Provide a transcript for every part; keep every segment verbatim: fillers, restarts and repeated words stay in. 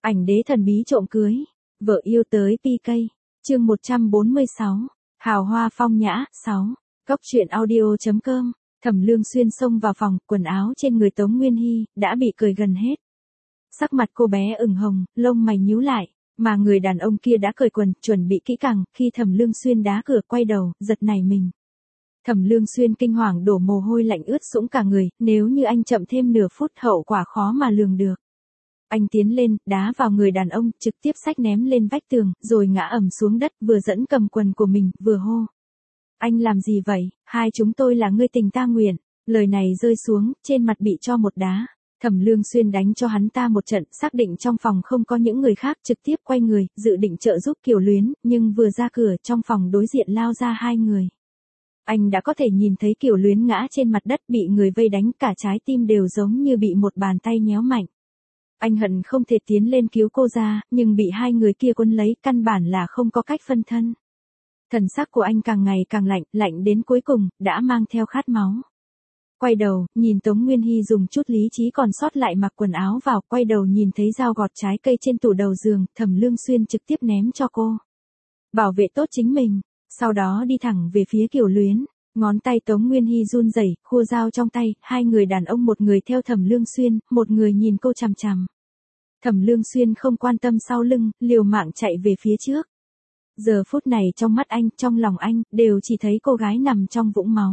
Ảnh đế thần bí trộm cưới, vợ yêu tới pê ca, chương một trăm bốn mươi sáu, hào hoa phong nhã, sáu, Cốc truyện audio chấm com, Thẩm Lương Xuyên xông vào phòng, quần áo trên người Tống Nguyên Hy, đã bị cởi gần hết. Sắc mặt cô bé ửng hồng, lông mày nhíu lại, mà người đàn ông kia đã cởi quần, chuẩn bị kỹ càng, khi Thẩm Lương Xuyên đá cửa quay đầu, giật nảy mình. Thẩm Lương Xuyên kinh hoàng đổ mồ hôi lạnh ướt sũng cả người, nếu như anh chậm thêm nửa phút hậu quả khó mà lường được. Anh tiến lên, đá vào người đàn ông, trực tiếp xách ném lên vách tường, rồi ngã ầm xuống đất, vừa dẫn cầm quần của mình, vừa hô. Anh làm gì vậy, hai chúng tôi là ngươi tình ta nguyện. Lời này rơi xuống, trên mặt bị cho một đá. Thẩm Lương Xuyên đánh cho hắn ta một trận, xác định trong phòng không có những người khác, trực tiếp quay người, dự định trợ giúp Kiều Luyến, nhưng vừa ra cửa trong phòng đối diện lao ra hai người. Anh đã có thể nhìn thấy Kiều Luyến ngã trên mặt đất bị người vây đánh, cả trái tim đều giống như bị một bàn tay nhéo mạnh. Anh hận không thể tiến lên cứu cô ra, nhưng bị hai người kia quấn lấy, căn bản là không có cách phân thân. Thần sắc của anh càng ngày càng lạnh, lạnh đến cuối cùng, đã mang theo khát máu. Quay đầu, nhìn Tống Nguyên Hy dùng chút lý trí còn sót lại mặc quần áo vào, quay đầu nhìn thấy dao gọt trái cây trên tủ đầu giường, Thẩm Lương Xuyên trực tiếp ném cho cô. Bảo vệ tốt chính mình, sau đó đi thẳng về phía Kiều Luyến. Ngón tay Tống Nguyên Hy run rẩy, khua dao trong tay, hai người đàn ông một người theo Thẩm Lương Xuyên, một người nhìn cô chằm chằm. Thẩm Lương Xuyên không quan tâm sau lưng, liều mạng chạy về phía trước. Giờ phút này trong mắt anh, trong lòng anh, đều chỉ thấy cô gái nằm trong vũng máu.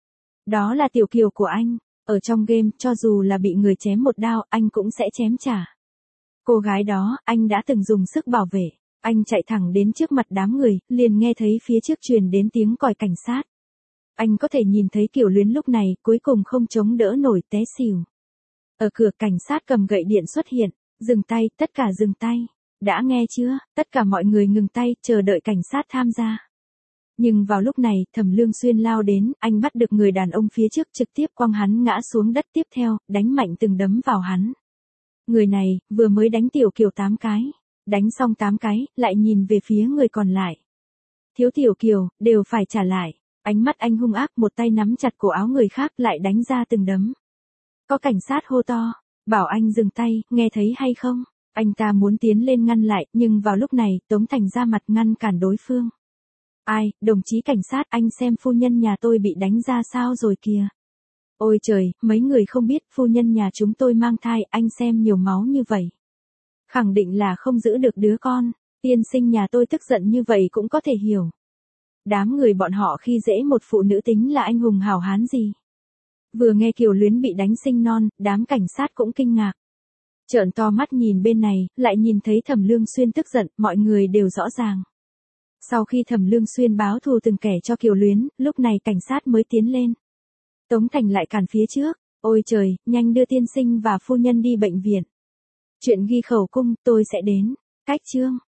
Đó là Tiểu Kiều của anh, ở trong game, cho dù là bị người chém một đao, anh cũng sẽ chém trả. Cô gái đó, anh đã từng dùng sức bảo vệ, anh chạy thẳng đến trước mặt đám người, liền nghe thấy phía trước truyền đến tiếng còi cảnh sát. Anh có thể nhìn thấy Kiều Luyến lúc này, cuối cùng không chống đỡ nổi té xỉu. Ở cửa cảnh sát cầm gậy điện xuất hiện, dừng tay, tất cả dừng tay. Đã nghe chưa, tất cả mọi người ngừng tay, chờ đợi cảnh sát tham gia. Nhưng vào lúc này, Thẩm Lương Xuyên lao đến, anh bắt được người đàn ông phía trước trực tiếp quăng hắn ngã xuống đất, tiếp theo, đánh mạnh từng đấm vào hắn. Người này, vừa mới đánh Tiểu Kiều tám cái. Đánh xong tám cái, lại nhìn về phía người còn lại. Thiếu Tiểu Kiều, đều phải trả lại. Ánh mắt anh hung ác, một tay nắm chặt cổ áo người khác, lại đánh ra từng đấm. Có cảnh sát hô to, bảo anh dừng tay, nghe thấy hay không? Anh ta muốn tiến lên ngăn lại, nhưng vào lúc này, Tống Thành ra mặt ngăn cản đối phương. Ai, đồng chí cảnh sát, anh xem phu nhân nhà tôi bị đánh ra sao rồi kìa. Ôi trời, mấy người không biết, phu nhân nhà chúng tôi mang thai, anh xem nhiều máu như vậy. Khẳng định là không giữ được đứa con, tiên sinh nhà tôi tức giận như vậy cũng có thể hiểu. Đám người bọn họ khi dễ một phụ nữ tính là anh hùng hảo hán gì. Vừa nghe Kiều Luyến bị đánh sinh non, đám cảnh sát cũng kinh ngạc. Trợn to mắt nhìn bên này, lại nhìn thấy Thẩm Lương Xuyên tức giận, mọi người đều rõ ràng. Sau khi Thẩm Lương Xuyên báo thù từng kẻ cho Kiều Luyến, lúc này cảnh sát mới tiến lên. Tống Thành lại cản phía trước, ôi trời, nhanh đưa tiên sinh và phu nhân đi bệnh viện. Chuyện ghi khẩu cung, tôi sẽ đến. Cách chương.